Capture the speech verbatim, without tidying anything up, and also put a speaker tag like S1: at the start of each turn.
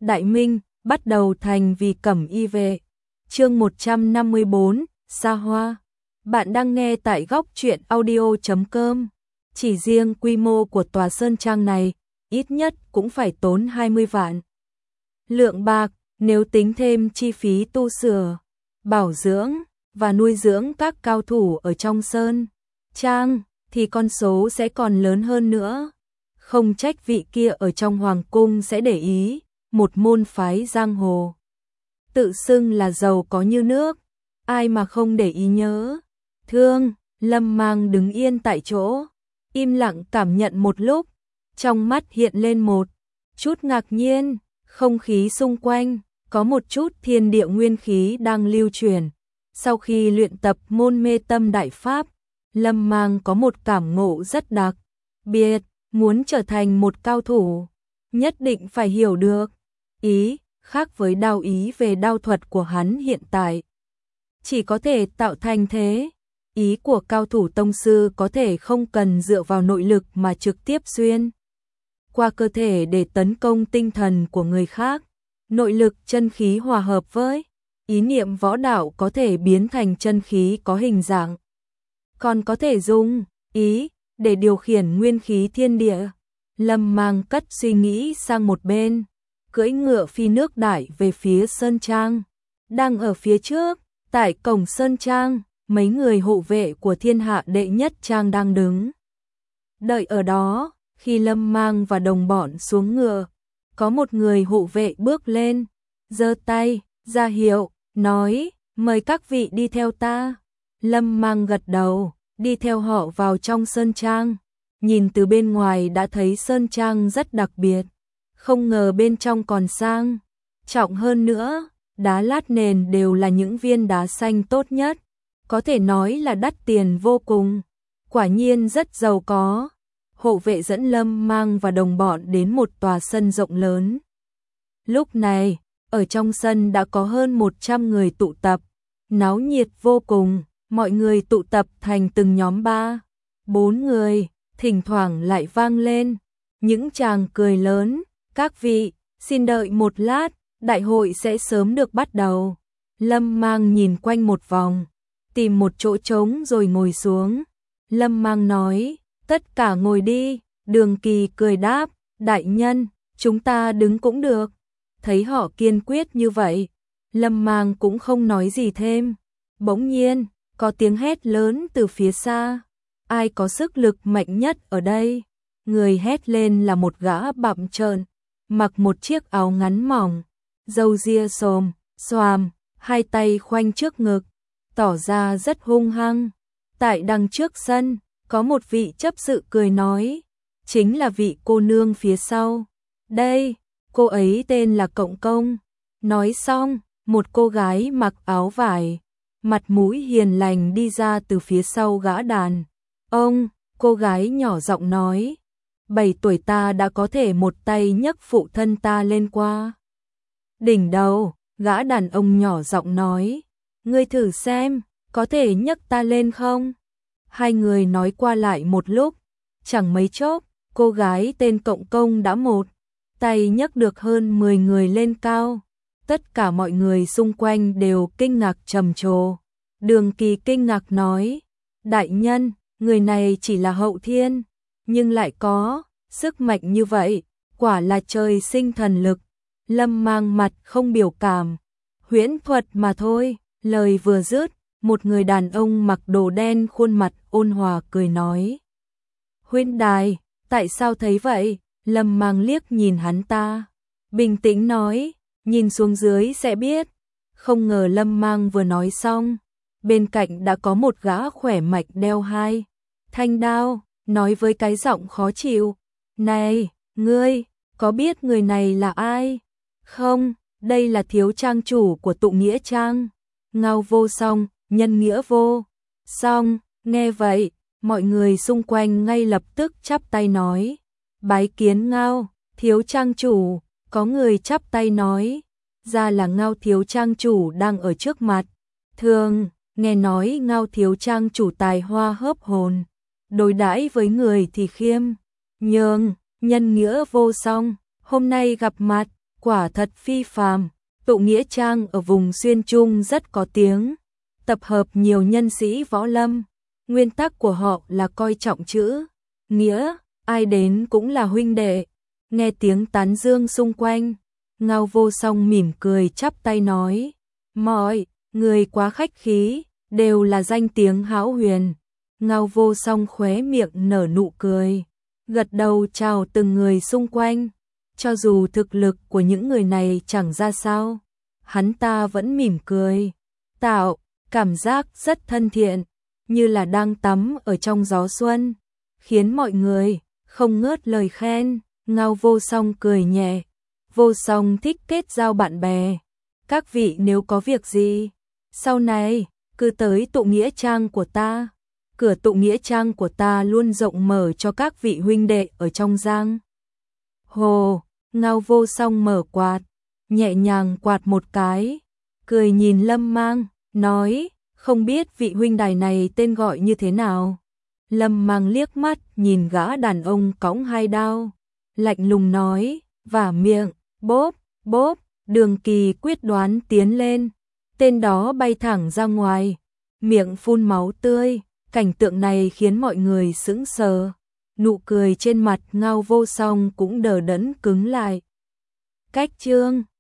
S1: Đại Minh, bắt đầu thành vì cẩm y vệ. Chương một trăm năm mươi bốn, Xa Hoa. Bạn đang nghe tại góc truyện audio chấm com. Chỉ riêng quy mô của tòa sơn trang này, ít nhất cũng phải tốn hai mươi vạn lượng bạc, nếu tính thêm chi phí tu sửa, bảo dưỡng và nuôi dưỡng các cao thủ ở trong sơn trang thì con số sẽ còn lớn hơn nữa. Không trách vị kia ở trong hoàng cung sẽ để ý, một môn phái giang hồ tự xưng là giàu có như nước, ai mà không để ý nhớ. Thương, Lâm Mang đứng yên tại chỗ, im lặng cảm nhận một lúc, trong mắt hiện lên một chút ngạc nhiên, không khí xung quanh có một chút thiên địa nguyên khí đang lưu truyền. Sau khi luyện tập môn mê tâm đại pháp, Lâm Mang có một cảm ngộ rất đặc biệt, muốn trở thành một cao thủ, nhất định phải hiểu được ý, khác với đao ý về đao thuật của hắn hiện tại. Chỉ có thể tạo thành thế, ý của cao thủ tông sư có thể không cần dựa vào nội lực mà trực tiếp xuyên qua cơ thể để tấn công tinh thần của người khác. Nội lực chân khí hòa hợp với ý niệm võ đạo có thể biến thành chân khí có hình dạng, còn có thể dùng ý để điều khiển nguyên khí thiên địa. Lâm Mang cất suy nghĩ sang một bên, cưỡi ngựa phi nước đại về phía sơn trang. Đang ở phía trước, tại cổng sơn trang, mấy người hộ vệ của thiên hạ đệ nhất trang đang đứng đợi ở đó. Khi Lâm Mang và đồng bọn xuống ngựa, có một người hộ vệ bước lên, giơ tay ra hiệu, nói: mời các vị đi theo ta. Lâm Mang gật đầu, đi theo họ vào trong sơn trang. Nhìn từ bên ngoài đã thấy sơn trang rất đặc biệt, không ngờ bên trong còn sang trọng hơn nữa. Đá lát nền đều là những viên đá xanh tốt nhất, có thể nói là đắt tiền vô cùng, quả nhiên rất giàu có. Hộ vệ dẫn Lâm Mang và đồng bọn đến một tòa sân rộng lớn. Lúc này, ở trong sân đã có hơn một trăm người tụ tập, náo nhiệt vô cùng. Mọi người tụ tập thành từng nhóm ba, bốn người, thỉnh thoảng lại vang lên những tràng cười lớn: các vị, xin đợi một lát, đại hội sẽ sớm được bắt đầu. Lâm Mang nhìn quanh một vòng, tìm một chỗ trống rồi ngồi xuống. Lâm Mang nói: tất cả ngồi đi. Đường Kỳ cười đáp: đại nhân, chúng ta đứng cũng được. Thấy họ kiên quyết như vậy, Lâm Mang cũng không nói gì thêm. Bỗng nhiên, có tiếng hét lớn từ phía xa: ai có sức lực mạnh nhất ở đây? Người hét lên là một gã bặm trợn, mặc một chiếc áo ngắn mỏng, râu ria xồm xoàm, hai tay khoanh trước ngực, tỏ ra rất hung hăng. Tại đằng trước sân, có một vị chấp sự cười nói: chính là vị cô nương phía sau đây, cô ấy tên là Cộng Công. Nói xong, một cô gái mặc áo vải, mặt mũi hiền lành đi ra từ phía sau gã đàn ông. Cô gái nhỏ giọng nói: bảy tuổi ta đã có thể một tay nhấc phụ thân ta lên qua đỉnh đầu. Gã đàn ông nhỏ giọng nói: ngươi thử xem, có thể nhấc ta lên không? Hai người nói qua lại một lúc, chẳng mấy chốc, cô gái tên Cộng Công đã một tay nhấc được hơn mười người lên cao. Tất cả mọi người xung quanh đều kinh ngạc trầm trồ. Đường Kỳ kinh ngạc nói: đại nhân, người này chỉ là hậu thiên, nhưng lại có sức mạnh như vậy, quả là trời sinh thần lực. Lâm Mang mặt không biểu cảm: huyễn thuật mà thôi. Lời vừa dứt, một người đàn ông mặc đồ đen khuôn mặt ôn hòa cười nói: huynh đài, tại sao thấy vậy? Lâm Mang liếc nhìn hắn ta, bình tĩnh nói: nhìn xuống dưới sẽ biết. Không ngờ Lâm Mang vừa nói xong, bên cạnh đã có một gã khỏe mạnh đeo hai thanh đao, nói với cái giọng khó chịu: này, ngươi, có biết người này là ai không? Đây là thiếu trang chủ của Tụ Nghĩa Trang, Ngao Vô Song, nhân nghĩa vô song. Nghe vậy, mọi người xung quanh ngay lập tức chắp tay nói: bái kiến Ngao thiếu trang chủ. Có người chắp tay nói: ra là Ngao thiếu trang chủ đang ở trước mặt. Thường nghe nói Ngao thiếu trang chủ tài hoa hớp hồn, đối đãi với người thì khiêm nhường, nhân nghĩa vô song. Hôm nay gặp mặt, quả thật phi phàm. Tụ Nghĩa Trang ở vùng Xuyên Trung rất có tiếng, tập hợp nhiều nhân sĩ võ lâm. Nguyên tắc của họ là coi trọng chữ nghĩa, ai đến cũng là huynh đệ. Nghe tiếng tán dương xung quanh, Ngao Vô Song mỉm cười chắp tay nói, mọi người quá khách khí, đều là danh tiếng hão huyền. Ngao Vô Song khóe miệng nở nụ cười, gật đầu chào từng người xung quanh. Cho dù thực lực của những người này chẳng ra sao, hắn ta vẫn mỉm cười, tạo cảm giác rất thân thiện, như là đang tắm ở trong gió xuân, khiến mọi người không ngớt lời khen. Ngao Vô Song cười nhẹ, Vô Song thích kết giao bạn bè. Các vị nếu có việc gì, sau này, cứ tới Tụ Nghĩa Trang của ta. Cửa Tụ Nghĩa Trang của ta luôn rộng mở cho các vị huynh đệ ở trong giang hồ. Ngao Vô Song mở quạt, nhẹ nhàng quạt một cái, cười nhìn Lâm Mang, nói, không biết vị huynh đài này tên gọi như thế nào. Lâm Mang liếc mắt nhìn gã đàn ông cõng hai đao, lạnh lùng nói, vả miệng, bốp, bốp. Đường Kỳ quyết đoán tiến lên, tên đó bay thẳng ra ngoài, miệng phun máu tươi. Cảnh tượng này khiến mọi người sững sờ, nụ cười trên mặt Ngao Vô Song cũng đờ đẫn cứng lại. Cách chương